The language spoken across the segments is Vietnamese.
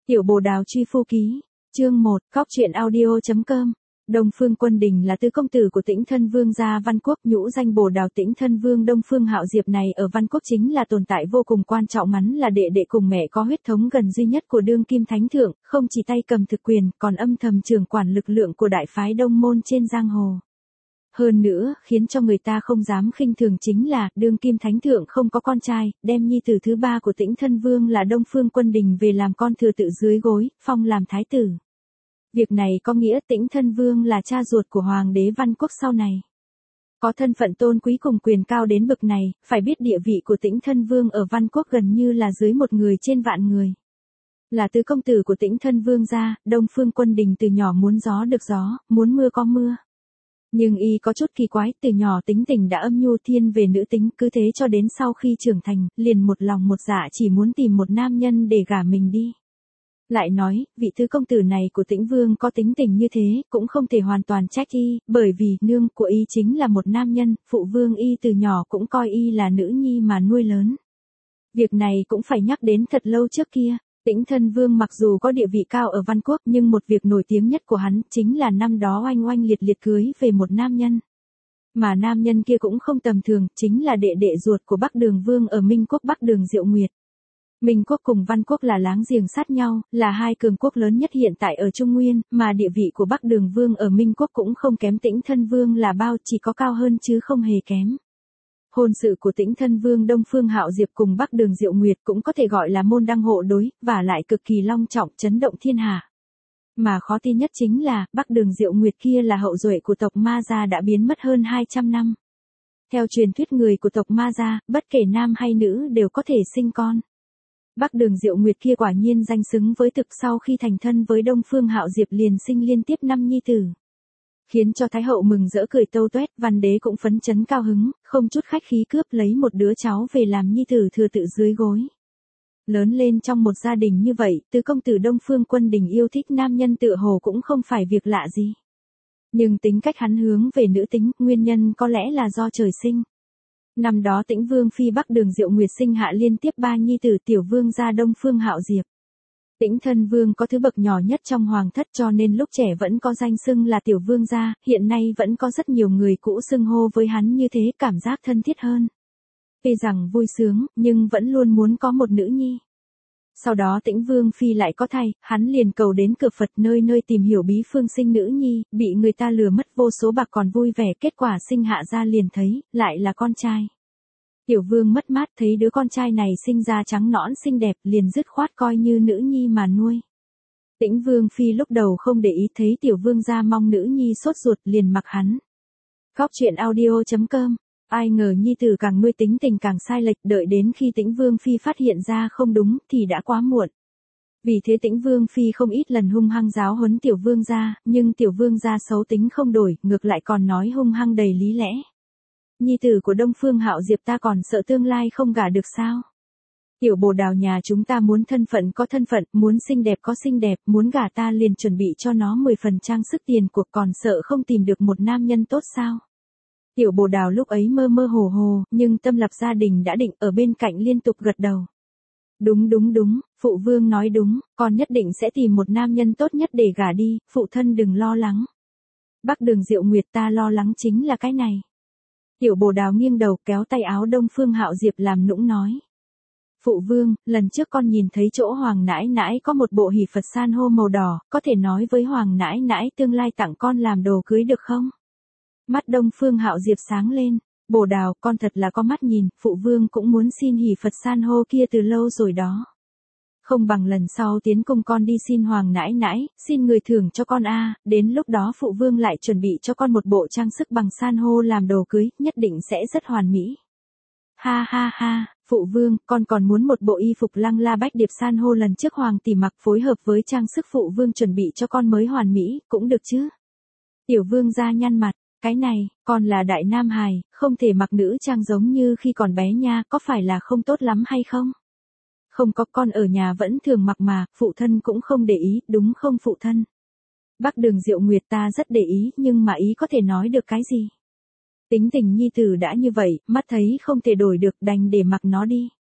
Tiểu Bồ Đào truy phu ký, chương 1, Cóc truyện audio.com. Đông Phương Quân Đình là tứ công tử của Tĩnh Thân Vương gia Văn Quốc, nhũ danh Bồ Đào. Tĩnh Thân Vương Đông Phương Hạo Diệp này ở Văn Quốc chính là tồn tại vô cùng quan trọng, hắn là đệ đệ cùng mẹ có huyết thống gần duy nhất của đương kim thánh thượng, không chỉ tay cầm thực quyền, còn âm thầm trưởng quản lực lượng của đại phái Đông môn trên giang hồ. Hơn nữa, khiến cho người ta không dám khinh thường chính là, đương kim thánh thượng không có con trai, đem nhi tử thứ ba của Tĩnh Thân Vương là Đông Phương Quân Đình về làm con thừa tự dưới gối, phong làm thái tử. Việc này có nghĩa Tĩnh Thân Vương là cha ruột của Hoàng đế Văn Quốc sau này. Có thân phận tôn quý cùng quyền cao đến bậc này, phải biết địa vị của Tĩnh Thân Vương ở Văn Quốc gần như là dưới một người trên vạn người. Là tứ công tử của Tĩnh Thân Vương gia, Đông Phương Quân Đình từ nhỏ muốn gió được gió, muốn mưa có mưa. Nhưng y có chút kỳ quái, từ nhỏ tính tình đã âm nhu thiên về nữ tính, cứ thế cho đến sau khi trưởng thành, liền một lòng một dạ chỉ muốn tìm một nam nhân để gả mình đi. Lại nói, vị tứ công tử này của Tĩnh Vương có tính tình như thế, cũng không thể hoàn toàn trách y, bởi vì nương của y chính là một nam nhân, phụ vương y từ nhỏ cũng coi y là nữ nhi mà nuôi lớn. Việc này cũng phải nhắc đến thật lâu trước kia. Tĩnh Thân Vương mặc dù có địa vị cao ở Văn Quốc, nhưng một việc nổi tiếng nhất của hắn chính là năm đó oanh oanh liệt liệt cưới về một nam nhân. Mà nam nhân kia cũng không tầm thường, chính là đệ đệ ruột của Bắc Đường Vương ở Minh Quốc, Bắc Đường Diệu Nguyệt. Minh Quốc cùng Văn Quốc là láng giềng sát nhau, là hai cường quốc lớn nhất hiện tại ở Trung Nguyên, mà địa vị của Bắc Đường Vương ở Minh Quốc cũng không kém Tĩnh Thân Vương là bao, chỉ có cao hơn chứ không hề kém. Hôn sự của Tĩnh Thân Vương Đông Phương Hạo Diệp cùng Bắc Đường Diệu Nguyệt cũng có thể gọi là môn đăng hộ đối, và lại cực kỳ long trọng, chấn động thiên hạ. Mà khó tin nhất chính là, Bắc Đường Diệu Nguyệt kia là hậu duệ của tộc Ma Gia đã biến mất hơn 200 năm. Theo truyền thuyết người của tộc Ma Gia, bất kể nam hay nữ đều có thể sinh con. Bắc Đường Diệu Nguyệt kia quả nhiên danh xứng với thực, sau khi thành thân với Đông Phương Hạo Diệp liền sinh liên tiếp 5 nhi tử. Khiến cho Thái hậu mừng rỡ cười tâu tuét, Văn đế cũng phấn chấn cao hứng, không chút khách khí cướp lấy một đứa cháu về làm nhi tử thừa tự dưới gối. Lớn lên trong một gia đình như vậy, tứ công tử Đông Phương Quân Đình yêu thích nam nhân tựa hồ cũng không phải việc lạ gì. Nhưng tính cách hắn hướng về nữ tính, nguyên nhân có lẽ là do trời sinh. Năm đó Tĩnh Vương phi Bắc Đường Diệu Nguyệt sinh hạ liên tiếp 3 nhi tử tiểu vương gia Đông Phương Hạo Diệp. Tĩnh Thân Vương có thứ bậc nhỏ nhất trong hoàng thất, cho nên lúc trẻ vẫn có danh xưng là tiểu vương gia, hiện nay vẫn có rất nhiều người cũ xưng hô với hắn như thế, cảm giác thân thiết hơn. Tuy rằng vui sướng, nhưng vẫn luôn muốn có một nữ nhi. Sau đó Tĩnh Vương phi lại có thai, hắn liền cầu đến cửa Phật nơi nơi tìm hiểu bí phương sinh nữ nhi, bị người ta lừa mất vô số bạc còn vui vẻ, kết quả sinh hạ ra liền thấy, lại là con trai. Tiểu Vương mất mát thấy đứa con trai này sinh ra trắng nõn xinh đẹp, liền dứt khoát coi như nữ nhi mà nuôi. Tĩnh Vương phi lúc đầu không để ý, thấy Tiểu Vương gia mong nữ nhi sốt ruột liền mặc hắn. Cóc truyện audio.com. Ai ngờ nhi tử càng nuôi tính tình càng sai lệch, đợi đến khi Tĩnh Vương phi phát hiện ra không đúng thì đã quá muộn. Vì thế Tĩnh Vương phi không ít lần hung hăng giáo huấn Tiểu Vương gia, nhưng Tiểu Vương gia xấu tính không đổi, ngược lại còn nói hung hăng đầy lý lẽ. Nhi tử của Đông Phương Hạo Diệp ta còn sợ tương lai không gả được sao? Tiểu Bồ Đào nhà chúng ta muốn thân phận có thân phận, muốn xinh đẹp có xinh đẹp, muốn gả ta liền chuẩn bị cho nó 10 phần trang sức tiền cuộc, còn sợ không tìm được một nam nhân tốt sao? Tiểu Bồ Đào lúc ấy mơ mơ hồ hồ, nhưng tâm lập gia đình đã định, ở bên cạnh liên tục gật đầu. Đúng, phụ vương nói đúng, con nhất định sẽ tìm một nam nhân tốt nhất để gả đi, phụ thân đừng lo lắng. Bắc Đường Diệu Nguyệt ta lo lắng chính là cái này. Tiểu Bồ Đào nghiêng đầu kéo tay áo Đông Phương Hạo Diệp làm nũng nói. Phụ vương, lần trước con nhìn thấy chỗ Hoàng nãi nãi có một bộ hỷ Phật san hô màu đỏ, có thể nói với Hoàng nãi nãi tương lai tặng con làm đồ cưới được không? Mắt Đông Phương Hạo Diệp sáng lên, Bồ Đào, con thật là có mắt nhìn, phụ vương cũng muốn xin hỷ Phật san hô kia từ lâu rồi đó. Không bằng lần sau tiến cung con đi xin Hoàng nãi nãi, xin người thưởng cho con đến lúc đó phụ vương lại chuẩn bị cho con một bộ trang sức bằng san hô làm đồ cưới, nhất định sẽ rất hoàn mỹ. Ha ha ha, phụ vương, con còn muốn một bộ y phục lăng la bách điệp san hô lần trước Hoàng tỷ mặc phối hợp với trang sức phụ vương chuẩn bị cho con mới hoàn mỹ, cũng được chứ. Tiểu Vương gia nhăn mặt, cái này, con là đại nam hài, không thể mặc nữ trang giống như khi còn bé nha, có phải là không tốt lắm hay không? Không có, con ở nhà vẫn thường mặc mà, phụ thân cũng không để ý, đúng không phụ thân? Bắc Đường Diệu Nguyệt ta rất để ý, nhưng mà ý có thể nói được cái gì? Tính tình nhi tử đã như vậy, mắt thấy không thể đổi được, đành để mặc nó đi.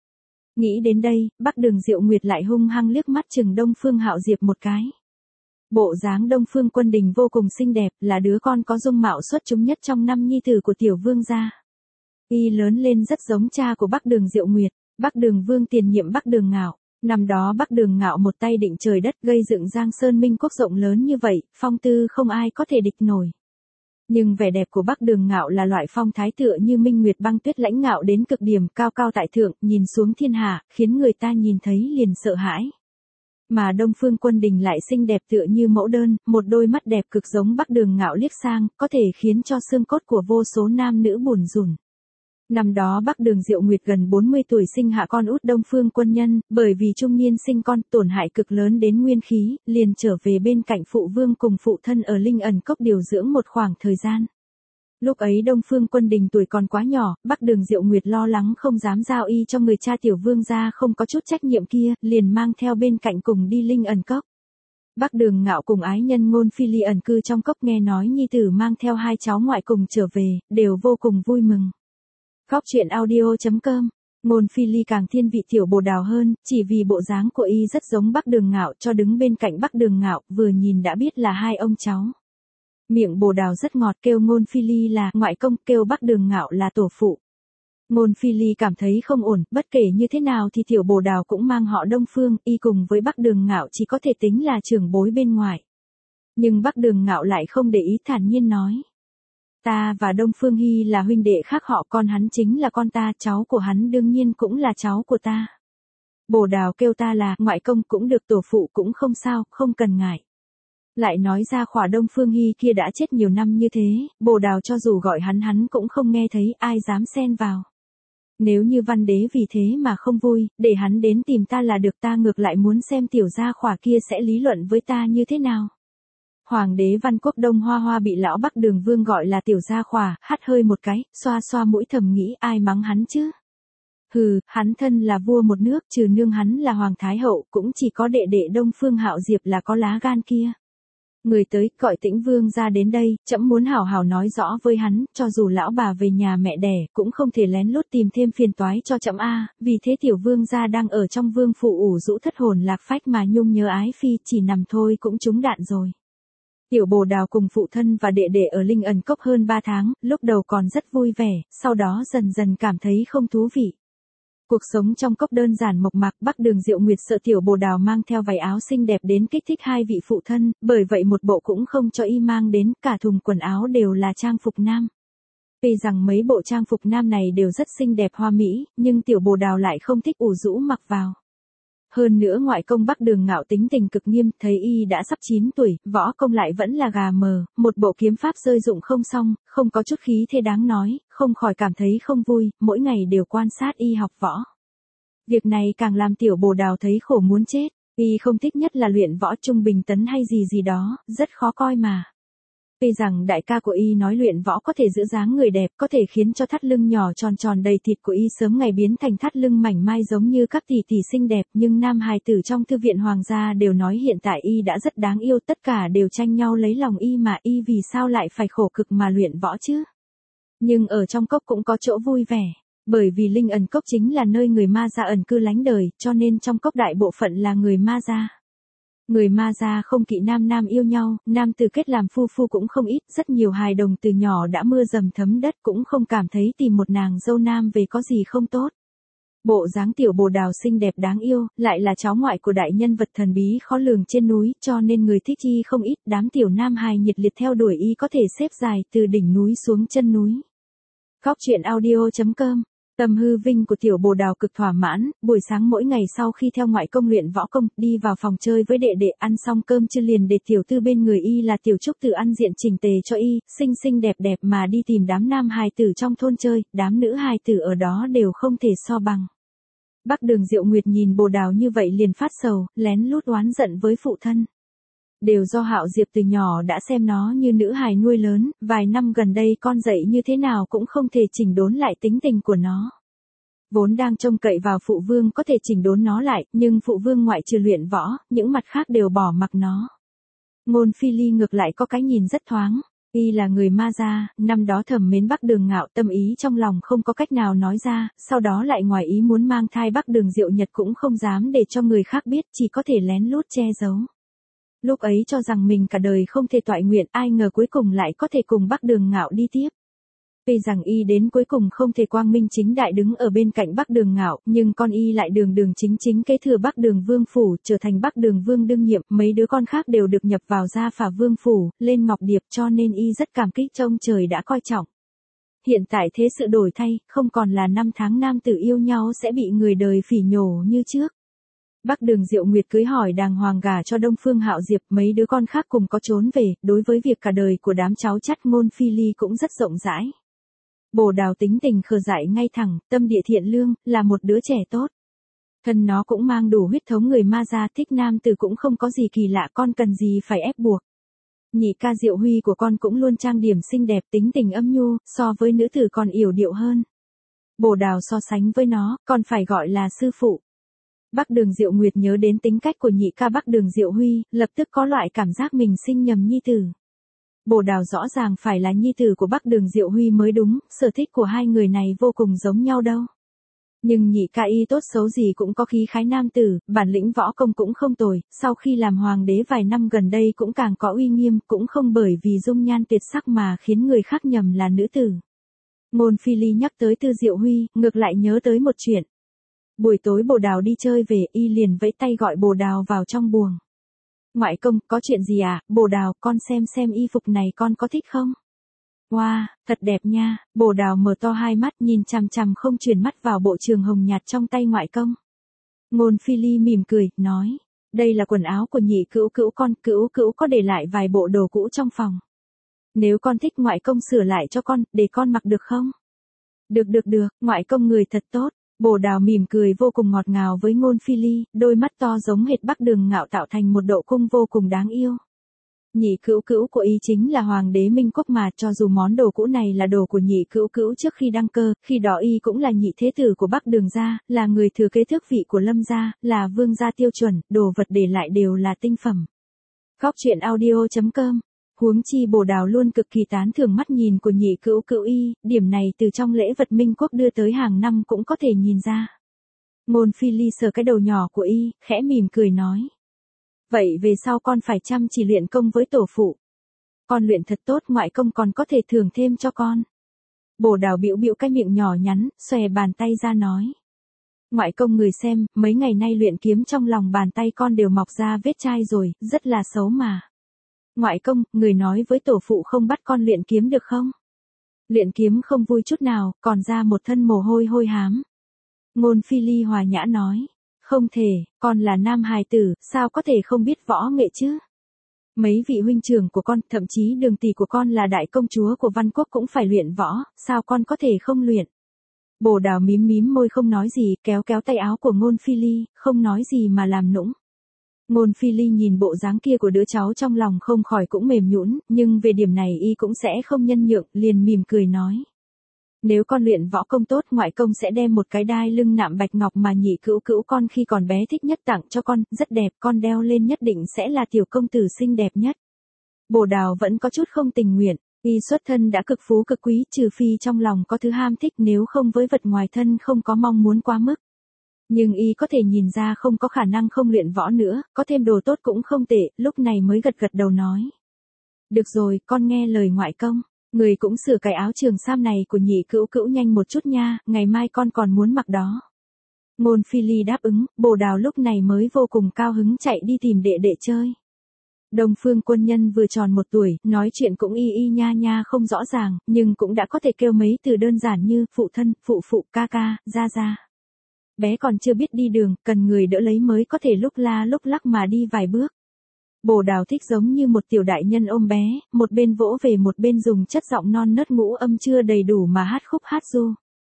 Nghĩ đến đây, Bắc Đường Diệu Nguyệt lại hung hăng liếc mắt chừng Đông Phương Hạo Diệp một cái. Bộ dáng Đông Phương Quân Đình vô cùng xinh đẹp, là đứa con có dung mạo xuất chúng nhất trong năm nhi tử của tiểu vương gia. Y lớn lên rất giống cha của Bắc Đường Diệu Nguyệt, Bắc Đường Vương tiền nhiệm Bắc Đường Ngạo. Năm đó Bắc Đường Ngạo một tay định trời đất gây dựng Giang Sơn Minh Quốc rộng lớn như vậy, phong tư không ai có thể địch nổi. Nhưng vẻ đẹp của Bắc Đường Ngạo là loại phong thái tựa như minh nguyệt băng tuyết lãnh ngạo đến cực điểm, cao cao tại thượng, nhìn xuống thiên hạ, khiến người ta nhìn thấy liền sợ hãi. Mà Đông Phương Quân Đình lại xinh đẹp tựa như mẫu đơn, một đôi mắt đẹp cực giống Bắc Đường Ngạo liếc sang, có thể khiến cho xương cốt của vô số nam nữ bủn rủn. Năm đó Bắc Đường Diệu Nguyệt gần 40 tuổi sinh hạ con út Đông Phương Quân Nhân, bởi vì trung niên sinh con tổn hại cực lớn đến nguyên khí, liền trở về bên cạnh phụ vương cùng phụ thân ở Linh Ẩn Cốc điều dưỡng một khoảng thời gian. Lúc ấy Đông Phương Quân Đình tuổi còn quá nhỏ, Bắc Đường Diệu Nguyệt lo lắng không dám giao y cho người cha tiểu vương gia không có chút trách nhiệm kia, liền mang theo bên cạnh cùng đi Linh Ẩn Cốc. Bắc Đường Ngạo cùng ái nhân Ngôn Phi Ly ẩn cư trong cốc nghe nói nhi tử mang theo hai cháu ngoại cùng trở về, đều vô cùng vui mừng. Góc truyện audio.com. Ngôn Phi Ly càng thiên vị tiểu bồ đào hơn, chỉ vì bộ dáng của y rất giống Bắc Đường Ngạo, cho đứng bên cạnh Bắc Đường Ngạo, vừa nhìn đã biết là hai ông cháu. Miệng bồ đào rất ngọt, kêu Ngôn Phi Ly là ngoại công, kêu Bắc Đường Ngạo là tổ phụ. Ngôn Phi Ly cảm thấy không ổn, bất kể như thế nào thì tiểu bồ đào cũng mang họ Đông Phương, y cùng với Bắc Đường Ngạo chỉ có thể tính là trưởng bối bên ngoài. Nhưng Bắc Đường Ngạo lại không để ý, thản nhiên nói. Ta và Đông Phương Hy là huynh đệ khác họ, con hắn chính là con ta, cháu của hắn đương nhiên cũng là cháu của ta. Bồ đào kêu ta là ngoại công cũng được, tổ phụ cũng không sao, không cần ngại. Lại nói ra khỏa Đông Phương Hy kia đã chết nhiều năm như thế, bồ đào cho dù gọi hắn cũng không nghe thấy, ai dám xen vào. Nếu như Văn Đế vì thế mà không vui, để hắn đến tìm ta là được, ta ngược lại muốn xem tiểu gia khỏa kia sẽ lý luận với ta như thế nào. Hoàng đế Văn Quốc Đông Hoa Hoa bị lão Bắc Đường Vương gọi là tiểu gia khỏa, hắt hơi một cái, xoa xoa mũi thầm nghĩ ai mắng hắn chứ. Hừ, hắn thân là vua một nước, trừ nương hắn là Hoàng Thái Hậu, cũng chỉ có đệ đệ Đông Phương Hạo Diệp là có lá gan kia. Người tới, gọi Tĩnh Vương ra đến đây, trẫm muốn hảo hảo nói rõ với hắn, cho dù lão bà về nhà mẹ đẻ, cũng không thể lén lút tìm thêm phiền toái cho trẫm a. Vì thế tiểu vương gia đang ở trong vương phủ ủ rũ thất hồn lạc phách mà nhung nhớ ái phi, chỉ nằm thôi cũng trúng đạn rồi. Tiểu bồ đào cùng phụ thân và đệ đệ ở Linh Ẩn Cốc hơn 3 tháng, lúc đầu còn rất vui vẻ, sau đó dần dần cảm thấy không thú vị. Cuộc sống trong cốc đơn giản mộc mạc, Bắc Đường Diệu Nguyệt sợ tiểu bồ đào mang theo váy áo xinh đẹp đến kích thích hai vị phụ thân, bởi vậy một bộ cũng không cho y mang đến, cả thùng quần áo đều là trang phục nam. Vì rằng mấy bộ trang phục nam này đều rất xinh đẹp hoa mỹ, nhưng tiểu bồ đào lại không thích ủ rũ mặc vào. Hơn nữa ngoại công Bắc Đường Ngạo tính tình cực nghiêm, thấy y đã sắp 9 tuổi, võ công lại vẫn là gà mờ, một bộ kiếm pháp rơi dụng không xong, không có chút khí thế đáng nói, không khỏi cảm thấy không vui, mỗi ngày đều quan sát y học võ. Việc này càng làm tiểu bồ đào thấy khổ muốn chết, y không thích nhất là luyện võ trung bình tấn hay gì gì đó, rất khó coi mà. Vì rằng đại ca của y nói luyện võ có thể giữ dáng người đẹp, có thể khiến cho thắt lưng nhỏ tròn tròn đầy thịt của y sớm ngày biến thành thắt lưng mảnh mai giống như các tỷ tỷ xinh đẹp, nhưng nam hài tử trong thư viện hoàng gia đều nói hiện tại y đã rất đáng yêu, tất cả đều tranh nhau lấy lòng y mà y vì sao lại phải khổ cực mà luyện võ chứ. Nhưng ở trong cốc cũng có chỗ vui vẻ, bởi vì Linh Ẩn Cốc chính là nơi người ma gia ẩn cư lánh đời, cho nên trong cốc đại bộ phận là người ma gia. Người ma gia không kỵ nam nam yêu nhau, nam từ kết làm phu phu cũng không ít, rất nhiều hài đồng từ nhỏ đã mưa dầm thấm đất cũng không cảm thấy tìm một nàng dâu nam về có gì không tốt. Bộ dáng tiểu bồ đào xinh đẹp đáng yêu, lại là cháu ngoại của đại nhân vật thần bí khó lường trên núi, cho nên người thích y không ít, đám tiểu nam hài nhiệt liệt theo đuổi y có thể xếp dài từ đỉnh núi xuống chân núi. Góc truyện audio.com. Tâm hư vinh của tiểu bồ đào cực thỏa mãn, buổi sáng mỗi ngày sau khi theo ngoại công luyện võ công, đi vào phòng chơi với đệ đệ, ăn xong cơm trưa liền để tiểu tư bên người y là tiểu trúc tử ăn diện chỉnh tề cho y, xinh xinh đẹp đẹp mà đi tìm đám nam hài tử trong thôn chơi, đám nữ hài tử ở đó đều không thể so bằng. Bắc Đường Diệu Nguyệt nhìn bồ đào như vậy liền phát sầu, lén lút oán giận với phụ thân. Đều do Hạo Diệp từ nhỏ đã xem nó như nữ hài nuôi lớn, vài năm gần đây con dậy như thế nào cũng không thể chỉnh đốn lại tính tình của nó. Vốn đang trông cậy vào phụ vương có thể chỉnh đốn nó lại, nhưng phụ vương ngoại trừ luyện võ, những mặt khác đều bỏ mặc nó. Ngôn Phi Ly ngược lại có cái nhìn rất thoáng. Y là người Ma gia, năm đó thầm mến Bắc Đường Ngạo, tâm ý trong lòng không có cách nào nói ra, sau đó lại ngoài ý muốn mang thai Bắc Đường Diệu Nhật cũng không dám để cho người khác biết, chỉ có thể lén lút che giấu. Lúc ấy cho rằng mình cả đời không thể toại nguyện, ai ngờ cuối cùng lại có thể cùng Bắc Đường Ngạo đi tiếp. Tuy rằng y đến cuối cùng không thể quang minh chính đại đứng ở bên cạnh Bắc Đường Ngạo, nhưng con y lại đường đường chính chính kế thừa Bắc Đường Vương phủ, trở thành Bắc Đường Vương đương nhiệm, mấy đứa con khác đều được nhập vào gia phả Vương phủ, lên Ngọc Điệp, cho nên y rất cảm kích trông trời đã coi trọng. Hiện tại thế sự đổi thay, không còn là năm tháng nam tử yêu nhau sẽ bị người đời phỉ nhổ như trước. Bắc Đường Diệu Nguyệt cưới hỏi đàng hoàng gả cho Đông Phương Hạo Diệp, mấy đứa con khác cùng có trốn về, đối với việc cả đời của đám cháu chắt Ngôn Phi Ly cũng rất rộng rãi. Bồ Đào tính tình khờ dại ngay thẳng, tâm địa thiện lương, là một đứa trẻ tốt. Thân nó cũng mang đủ huyết thống người Ma gia, thích nam tử cũng không có gì kỳ lạ, con cần gì phải ép buộc. Nhị ca Diệu Huy của con cũng luôn trang điểm xinh đẹp, tính tình âm nhu, so với nữ tử còn yểu điệu hơn. Bồ Đào so sánh với nó, còn phải gọi là sư phụ. Bắc Đường Diệu Nguyệt nhớ đến tính cách của nhị ca Bắc Đường Diệu Huy, lập tức có loại cảm giác mình sinh nhầm nhi tử. Bồ Đào rõ ràng phải là nhi tử của Bắc Đường Diệu Huy mới đúng, sở thích của hai người này vô cùng giống nhau đâu. Nhưng nhị ca y tốt xấu gì cũng có khí khái nam tử, bản lĩnh võ công cũng không tồi, sau khi làm hoàng đế vài năm gần đây cũng càng có uy nghiêm, cũng không bởi vì dung nhan tuyệt sắc mà khiến người khác nhầm là nữ tử. Ngôn Phi Ly nhắc tới Tư Diệu Huy, ngược lại nhớ tới một chuyện. Buổi tối Bồ Đào đi chơi về, y liền vẫy tay gọi Bồ Đào vào trong buồng. Ngoại công, có chuyện gì à, Bồ Đào, con xem y phục này con có thích không? Wow, thật đẹp nha, Bồ Đào mở to hai mắt nhìn chằm chằm không chuyển mắt vào bộ trường hồng nhạt trong tay ngoại công. Ngôn Phi Ly mỉm cười, nói, đây là quần áo của nhị cữu cữu con, cữu cữu có để lại vài bộ đồ cũ trong phòng. Nếu con thích ngoại công sửa lại cho con, để con mặc được không? Được, ngoại công người thật tốt. Bồ Đào mỉm cười vô cùng ngọt ngào với Ngôn Phi Ly, đôi mắt to giống hệt Bắc Đường Ngạo tạo thành một độ cung vô cùng đáng yêu. Nhị cữu cữu của y chính là hoàng đế Minh Quốc mà, cho dù món đồ cũ này là đồ của nhị cữu cữu trước khi đăng cơ, khi đó y cũng là nhị thế tử của Bắc Đường gia, là người thừa kế tước vị của Lâm gia, là vương gia tiêu chuẩn, đồ vật để lại đều là tinh phẩm. Góc truyện audio.com. Huống chi Bồ Đào luôn cực kỳ tán thưởng mắt nhìn của nhị cữu cữu y, điểm này từ trong lễ vật Minh Quốc đưa tới hàng năm cũng có thể nhìn ra. Ngôn Phi Ly sờ cái đầu nhỏ của y, khẽ mỉm cười nói. Vậy về sau con phải chăm chỉ luyện công với tổ phụ. Con luyện thật tốt, ngoại công còn có thể thưởng thêm cho con. Bồ Đào bĩu bĩu cái miệng nhỏ nhắn, xòe bàn tay ra nói. Ngoại công người xem, mấy ngày nay luyện kiếm trong lòng bàn tay con đều mọc ra vết chai rồi, rất là xấu mà. Ngoại công, người nói với tổ phụ không bắt con luyện kiếm được không? Luyện kiếm không vui chút nào, còn ra một thân mồ hôi hôi hám. Ngôn Phi Ly hòa nhã nói. Không thể, con là nam hài tử, sao có thể không biết võ nghệ chứ? Mấy vị huynh trưởng của con, thậm chí Đường tỷ của con là đại công chúa của Văn Quốc cũng phải luyện võ, sao con có thể không luyện? Bồ Đào mím môi không nói gì, kéo tay áo của Ngôn Phi Ly, không nói gì mà làm nũng. Ngôn Phi Ly nhìn bộ dáng kia của đứa cháu trong lòng không khỏi cũng mềm nhũn, nhưng về điểm này y cũng sẽ không nhân nhượng, liền mỉm cười nói. Nếu con luyện võ công tốt, ngoại công sẽ đem một cái đai lưng nạm bạch ngọc mà nhị cữu cữu con khi còn bé thích nhất tặng cho con, rất đẹp, con đeo lên nhất định sẽ là tiểu công tử xinh đẹp nhất. Bồ Đào vẫn có chút không tình nguyện, y xuất thân đã cực phú cực quý, trừ phi trong lòng có thứ ham thích, nếu không với vật ngoài thân không có mong muốn quá mức. Nhưng y có thể nhìn ra không có khả năng không luyện võ nữa, có thêm đồ tốt cũng không tệ, lúc này mới gật đầu nói. Được rồi, con nghe lời ngoại công, người cũng sửa cái áo trường sam này của nhị cữu cữu nhanh một chút nha, ngày mai con còn muốn mặc đó. Ngôn Phi Ly đáp ứng, Bồ Đào lúc này mới vô cùng cao hứng chạy đi tìm đệ đệ chơi. Đông Phương Quân Nhân vừa tròn 1 tuổi, nói chuyện cũng y nha không rõ ràng, nhưng cũng đã có thể kêu mấy từ đơn giản như phụ thân, phụ phụ, ca ca, ra. Bé còn chưa biết đi đường, cần người đỡ lấy mới có thể lúc la lúc lắc mà đi vài bước. Bồ Đào thích giống như một tiểu đại nhân ôm bé, một bên vỗ về một bên dùng chất giọng non nớt ngũ âm chưa đầy đủ mà hát khúc hát ru.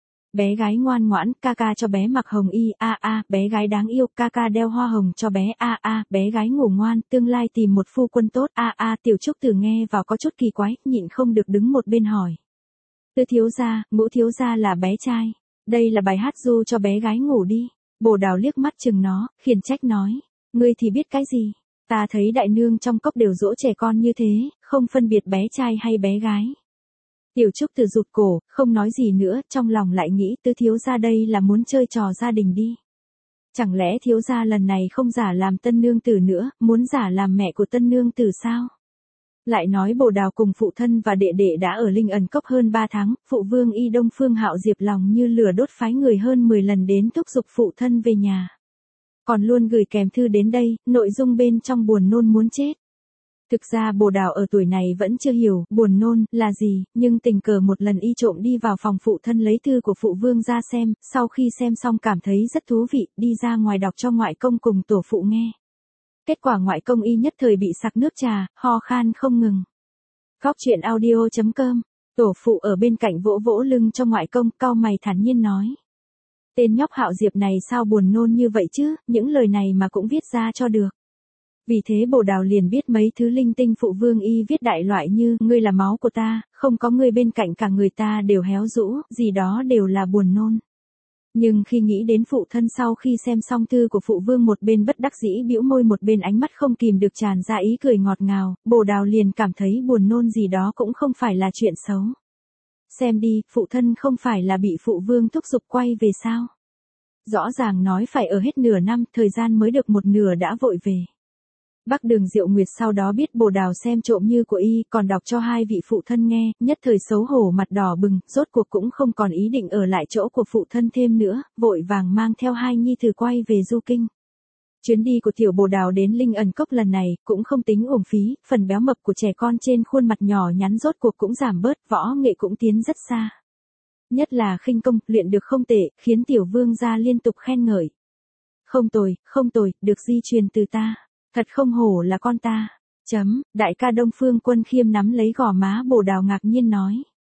Bé gái ngoan ngoãn, ca ca cho bé mặc hồng y, bé gái đáng yêu, ca ca đeo hoa hồng cho bé, bé gái ngủ ngoan, tương lai tìm một phu quân tốt, Tiểu Trúc Tử nghe vào có chút kỳ quái, nhịn không được đứng một bên hỏi. Tứ thiếu gia, Ngũ thiếu gia là bé trai. Đây là bài hát ru cho bé gái ngủ đi. Bồ Đào liếc mắt chừng nó, khiển trách nói. Ngươi thì biết cái gì? Ta thấy đại nương trong cốc đều dỗ trẻ con như thế, không phân biệt bé trai hay bé gái. Tiểu Trúc Từ rụt cổ, không nói gì nữa, trong lòng lại nghĩ Tứ thiếu gia đây là muốn chơi trò gia đình đi. Chẳng lẽ thiếu gia lần này không giả làm tân nương tử nữa, muốn giả làm mẹ của tân nương tử sao? Lại nói Bồ Đào cùng phụ thân và đệ đệ đã ở Linh Ẩn Cốc hơn 3 tháng, phụ vương y Đông Phương Hạo Diệp lòng như lửa đốt phái người hơn 10 lần đến thúc giục phụ thân về nhà. Còn luôn gửi kèm thư đến đây, nội dung bên trong buồn nôn muốn chết. Thực ra Bồ Đào ở tuổi này vẫn chưa hiểu buồn nôn là gì, nhưng tình cờ một lần y trộm đi vào phòng phụ thân lấy thư của phụ vương ra xem, sau khi xem xong cảm thấy rất thú vị, đi ra ngoài đọc cho ngoại công cùng tổ phụ nghe. Kết quả ngoại công y nhất thời bị sặc nước trà, ho khan không ngừng. Góc truyện audio.com, tổ phụ ở bên cạnh vỗ vỗ lưng cho ngoại công, cau mày thản nhiên nói. Tên nhóc Hạo Diệp này sao buồn nôn như vậy chứ, những lời này mà cũng viết ra cho được. Vì thế Bồ Đào liền biết mấy thứ linh tinh phụ vương y viết đại loại như, ngươi là máu của ta, không có ngươi bên cạnh cả người ta đều héo rũ, gì đó đều là buồn nôn. Nhưng khi nghĩ đến phụ thân sau khi xem xong thư của phụ vương một bên bất đắc dĩ bĩu môi một bên ánh mắt không kìm được tràn ra ý cười ngọt ngào, Bồ Đào liền cảm thấy buồn nôn gì đó cũng không phải là chuyện xấu. Xem đi, phụ thân không phải là bị phụ vương thúc giục quay về sao? Rõ ràng nói phải ở hết nửa năm, thời gian mới được một nửa đã vội về. Bắc Đường Diệu Nguyệt sau đó biết Bồ Đào xem trộm như của y, còn đọc cho hai vị phụ thân nghe, nhất thời xấu hổ mặt đỏ bừng, rốt cuộc cũng không còn ý định ở lại chỗ của phụ thân thêm nữa, vội vàng mang theo hai nhi tử quay về du kinh. Chuyến đi của tiểu Bồ Đào đến Linh Ẩn Cốc lần này, cũng không tính uổng phí, phần béo mập của trẻ con trên khuôn mặt nhỏ nhắn rốt cuộc cũng giảm bớt, võ nghệ cũng tiến rất xa. Nhất là khinh công, luyện được không tệ, khiến tiểu vương gia liên tục khen ngợi. Không tồi, được di truyền từ ta. Thật không hổ là con ta. Đại ca Đông Phương Quân Khiêm nắm lấy gò má Bồ Đào ngạc nhiên nói.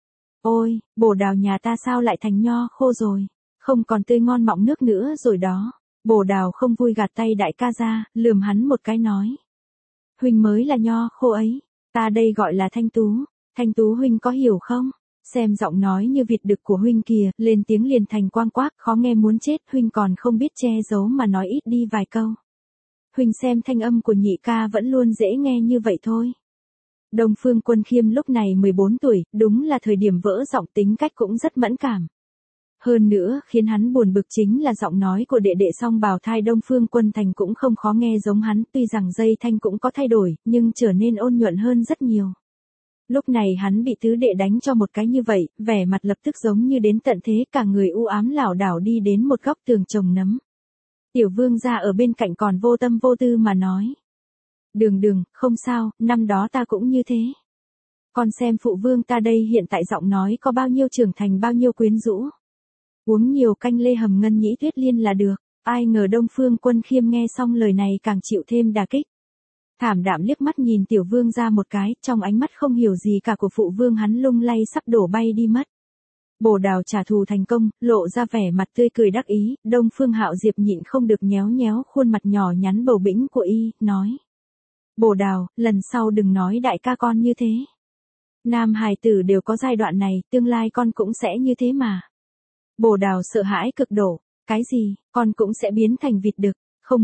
Ôi, Bồ Đào nhà ta sao lại thành nho khô rồi, không còn tươi ngon mọng nước nữa rồi đó. Bồ Đào không vui gạt tay đại ca ra, lườm hắn một cái nói. Huynh mới là nho khô ấy, ta đây gọi là Thanh Tú. Thanh Tú huynh có hiểu không? Xem giọng nói như vịt đực của huynh kìa, lên tiếng liền thành quang quác, khó nghe muốn chết, huynh còn không biết che giấu mà nói ít đi vài câu. Huynh xem thanh âm của nhị ca vẫn luôn dễ nghe như vậy thôi. Đông Phương Quân Khiêm lúc này 14 tuổi, đúng là thời điểm vỡ giọng, tính cách cũng rất mẫn cảm. Hơn nữa, khiến hắn buồn bực chính là giọng nói của đệ đệ song bào thai Đông Phương Quân Thành cũng không khó nghe giống hắn, tuy rằng dây thanh cũng có thay đổi, nhưng trở nên ôn nhuận hơn rất nhiều. Lúc này hắn bị tứ đệ đánh cho một cái như vậy, vẻ mặt lập tức giống như đến tận thế, cả người u ám lảo đảo đi đến một góc tường trồng nấm. Tiểu vương gia ở bên cạnh còn vô tâm vô tư mà nói. Đường, không sao, năm đó ta cũng như thế. Con xem phụ vương ta đây hiện tại giọng nói có bao nhiêu trưởng thành bao nhiêu quyến rũ. Uống nhiều canh lê hầm ngân nhĩ tuyết liên là được. Ai ngờ Đông Phương Quân Khiêm nghe xong lời này càng chịu thêm đả kích. Thảm đạm liếc mắt nhìn tiểu vương ra một cái, trong ánh mắt không hiểu gì cả của phụ vương hắn lung lay sắp đổ bay đi mất. Bồ Đào trả thù thành công, lộ ra vẻ mặt tươi cười đắc ý, Đông Phương Hạo Diệp nhịn không được nhéo nhéo khuôn mặt nhỏ nhắn bầu bĩnh của y, nói. Bồ Đào, lần sau đừng nói đại ca con như thế. Nam hài tử đều có giai đoạn này, tương lai con cũng sẽ như thế mà. Bồ Đào sợ hãi cực độ, cái gì, con cũng sẽ biến thành vịt đực,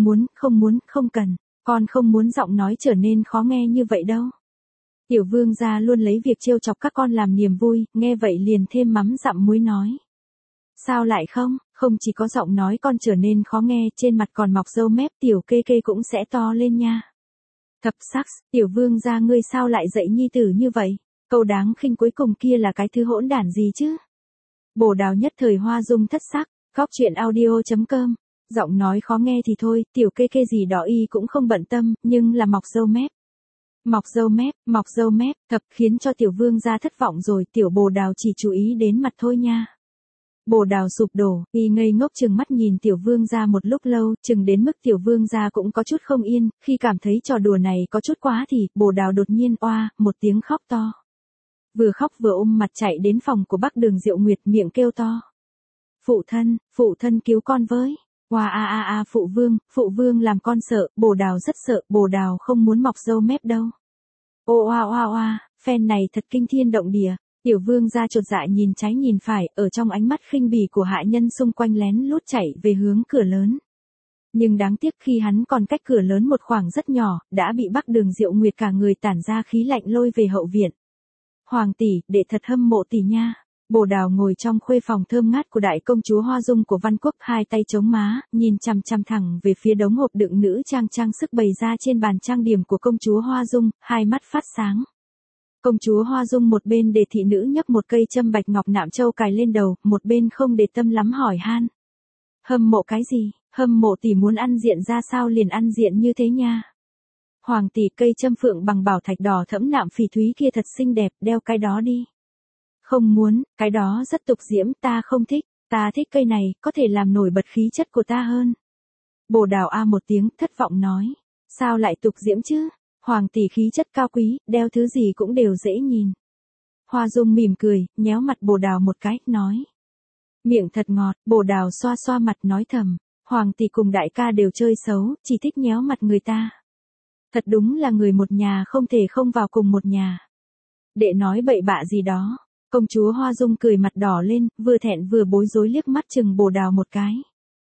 không cần, con không muốn giọng nói trở nên khó nghe như vậy đâu. Tiểu vương gia luôn lấy việc trêu chọc các con làm niềm vui, nghe vậy liền thêm mắm dặm muối nói. Sao lại không chỉ có giọng nói con trở nên khó nghe, trên mặt còn mọc râu mép, tiểu kê kê cũng sẽ to lên nha. Thập sắc, tiểu vương gia ngươi sao lại dạy nhi tử như vậy, câu đáng khinh cuối cùng kia là cái thứ hỗn đản gì chứ. Bồ Đào nhất thời hoa dung thất sắc, góc truyện audio.com, giọng nói khó nghe thì thôi, tiểu kê kê gì đó y cũng không bận tâm, nhưng là mọc râu mép. Mọc râu mép, thật khiến cho tiểu vương gia thất vọng rồi, tiểu Bồ Đào chỉ chú ý đến mặt thôi nha. Bồ Đào sụp đổ, y ngây ngốc chừng mắt nhìn tiểu vương gia một lúc lâu, chừng đến mức tiểu vương gia cũng có chút không yên, khi cảm thấy trò đùa này có chút quá thì, Bồ Đào đột nhiên oa, một tiếng khóc to. Vừa khóc vừa ôm mặt chạy đến phòng của Bắc Đường Diệu Nguyệt miệng kêu to. Phụ thân cứu con với. Oa phụ vương làm con sợ, Bồ Đào rất sợ, Bồ Đào không muốn mọc râu mép đâu. Ô oa, phen này thật kinh thiên động địa. Tiểu vương gia chột dạ nhìn trái nhìn phải, ở trong ánh mắt khinh bỉ của hạ nhân xung quanh lén lút chạy về hướng cửa lớn. Nhưng đáng tiếc khi hắn còn cách cửa lớn một khoảng rất nhỏ, đã bị Bắc Đường Diệu Nguyệt cả người tản ra khí lạnh lôi về hậu viện. Hoàng tỷ, đệ thật hâm mộ tỷ nha. Bồ Đào ngồi trong khuê phòng thơm ngát của đại công chúa Hoa Dung của Văn Quốc, hai tay chống má, nhìn chằm chằm thẳng về phía đống hộp đựng nữ trang sức bày ra trên bàn trang điểm của công chúa Hoa Dung, hai mắt phát sáng. Công chúa Hoa Dung một bên để thị nữ nhấc một cây châm bạch ngọc nạm châu cài lên đầu, một bên không để tâm lắm hỏi han. Hâm mộ cái gì? Hâm mộ tỷ muốn ăn diện ra sao liền ăn diện như thế nha. Hoàng tỷ, cây châm phượng bằng bảo thạch đỏ thẫm nạm phỉ thúy kia thật xinh đẹp, đeo cái đó đi. Không muốn, cái đó rất tục diễm, ta không thích, ta thích cây này, có thể làm nổi bật khí chất của ta hơn. Bồ Đào a một tiếng, thất vọng nói. Sao lại tục diễm chứ? Hoàng tỷ khí chất cao quý, đeo thứ gì cũng đều dễ nhìn. Hoa Dung mỉm cười, nhéo mặt Bồ Đào một cái, nói. Miệng thật ngọt, Bồ Đào xoa xoa mặt nói thầm. Hoàng tỷ cùng đại ca đều chơi xấu, chỉ thích nhéo mặt người ta. Thật đúng là người một nhà không thể không vào cùng một nhà. Đệ nói bậy bạ gì đó. Công chúa Hoa Dung cười mặt đỏ lên, vừa thẹn vừa bối rối liếc mắt chừng Bồ Đào một cái.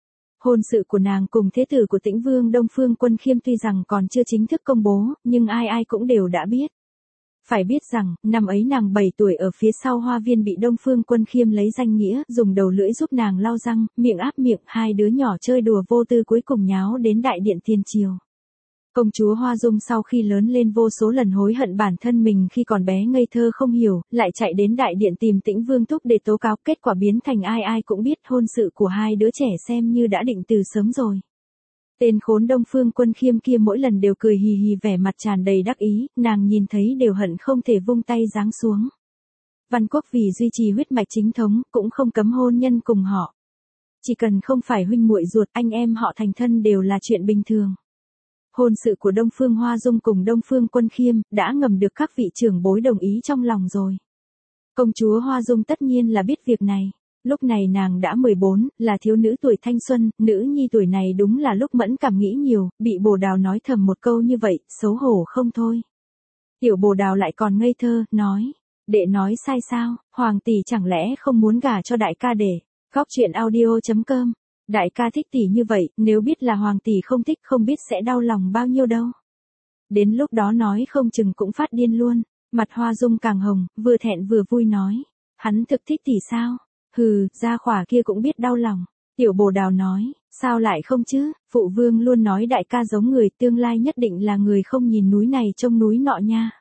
Hôn sự của nàng cùng thế tử của Tĩnh Vương Đông Phương Quân Khiêm tuy rằng còn chưa chính thức công bố, nhưng ai ai cũng đều đã biết. Phải biết rằng, năm ấy nàng 7 tuổi ở phía sau hoa viên bị Đông Phương Quân Khiêm lấy danh nghĩa, dùng đầu lưỡi giúp nàng lau răng, miệng áp miệng, hai đứa nhỏ chơi đùa vô tư cuối cùng nháo đến đại điện Thiên Triều. Công chúa Hoa Dung sau khi lớn lên vô số lần hối hận bản thân mình khi còn bé ngây thơ không hiểu, lại chạy đến đại điện tìm Tĩnh Vương Thúc để tố cáo, kết quả biến thành ai ai cũng biết hôn sự của hai đứa trẻ xem như đã định từ sớm rồi. Tên khốn Đông Phương Quân Khiêm kia mỗi lần đều cười hì hì vẻ mặt tràn đầy đắc ý, nàng nhìn thấy đều hận không thể vung tay giáng xuống. Văn Quốc vì duy trì huyết mạch chính thống, cũng không cấm hôn nhân cùng họ. Chỉ cần không phải huynh muội ruột, anh em họ thành thân đều là chuyện bình thường. Hôn sự của Đông Phương Hoa Dung cùng Đông Phương Quân Khiêm, đã ngầm được các vị trưởng bối đồng ý trong lòng rồi. Công chúa Hoa Dung tất nhiên là biết việc này. Lúc này nàng đã 14, là thiếu nữ tuổi thanh xuân, nữ nhi tuổi này đúng là lúc mẫn cảm nghĩ nhiều, bị Bồ Đào nói thầm một câu như vậy, xấu hổ không thôi. Tiểu Bồ Đào lại còn ngây thơ, nói. Đệ nói sai sao, Hoàng tỷ chẳng lẽ không muốn gả cho đại ca để. Góc truyện audio.com. Đại ca thích tỷ như vậy, nếu biết là Hoàng tỷ không thích không biết sẽ đau lòng bao nhiêu đâu. Đến lúc đó nói không chừng cũng phát điên luôn. Mặt Hoa Dung càng hồng, vừa thẹn vừa vui nói. Hắn thực thích tỷ sao? Hừ, gia khỏa kia cũng biết đau lòng. Tiểu Bồ Đào nói, sao lại không chứ, phụ vương luôn nói đại ca giống người, tương lai nhất định là người không nhìn núi này trông núi nọ nha.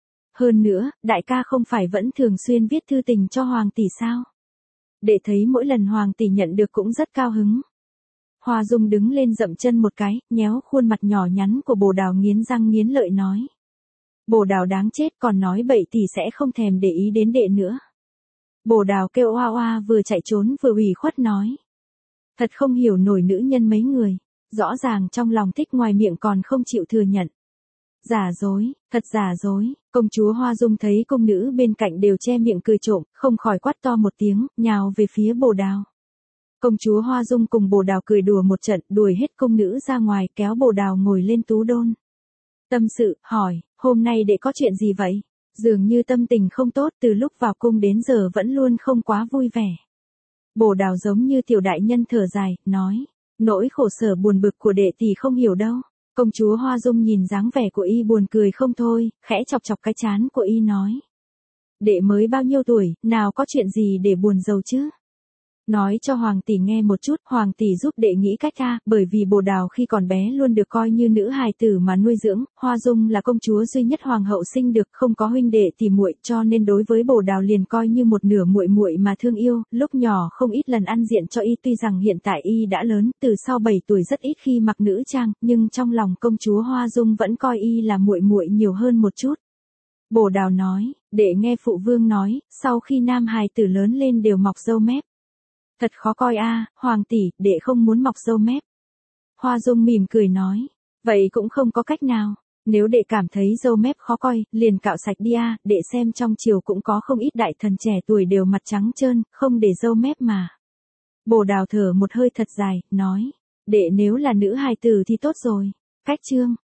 Hơn nữa, đại ca không phải vẫn thường xuyên viết thư tình cho Hoàng tỷ sao? Để thấy mỗi lần Hoàng tỷ nhận được cũng rất cao hứng. Hoa Dung đứng lên dậm chân một cái, nhéo khuôn mặt nhỏ nhắn của Bồ Đào nghiến răng nghiến lợi nói. Bồ Đào đáng chết, còn nói bậy thì sẽ không thèm để ý đến đệ nữa. Bồ Đào kêu oa oa vừa chạy trốn vừa ủy khuất nói. Thật không hiểu nổi nữ nhân mấy người, rõ ràng trong lòng thích ngoài miệng còn không chịu thừa nhận. Giả dối, thật giả dối. Công chúa Hoa Dung thấy cung nữ bên cạnh đều che miệng cười trộm, không khỏi quát to một tiếng, nhào về phía Bồ Đào. Công chúa Hoa Dung cùng Bồ Đào cười đùa một trận, đuổi hết cung nữ ra ngoài, kéo Bồ Đào ngồi lên tú đôn. Tâm sự, hỏi, hôm nay đệ có chuyện gì vậy? Dường như tâm tình không tốt, từ lúc vào cung đến giờ vẫn luôn không quá vui vẻ. Bồ Đào giống như tiểu đại nhân thở dài, nói, nỗi khổ sở buồn bực của đệ thì không hiểu đâu. Công chúa Hoa Dung nhìn dáng vẻ của y buồn cười không thôi, khẽ chọc chọc cái trán của y nói. Đệ mới bao nhiêu tuổi, nào có chuyện gì để buồn rầu chứ? Nói cho Hoàng tỷ nghe một chút, Hoàng tỷ giúp đệ nghĩ cách a, bởi vì Bồ Đào khi còn bé luôn được coi như nữ hài tử mà nuôi dưỡng, Hoa Dung là công chúa duy nhất hoàng hậu sinh được, không có huynh đệ tỷ muội, cho nên đối với Bồ Đào liền coi như một nửa muội muội mà thương yêu, lúc nhỏ không ít lần ăn diện cho y, tuy rằng hiện tại y đã lớn, từ sau 7 tuổi rất ít khi mặc nữ trang, nhưng trong lòng công chúa Hoa Dung vẫn coi y là muội muội nhiều hơn một chút. Bồ Đào nói, đệ nghe phụ vương nói, sau khi nam hài tử lớn lên đều mọc râu mép. Thật khó coi a, Hoàng tỷ, đệ không muốn mọc râu mép. Hoa Dung mỉm cười nói, vậy cũng không có cách nào, nếu đệ cảm thấy râu mép khó coi, liền cạo sạch đi a, đệ xem trong triều cũng có không ít đại thần trẻ tuổi đều mặt trắng trơn, không để râu mép mà. Bồ Đào thở một hơi thật dài, nói, đệ nếu là nữ hài tử thì tốt rồi. Cách chương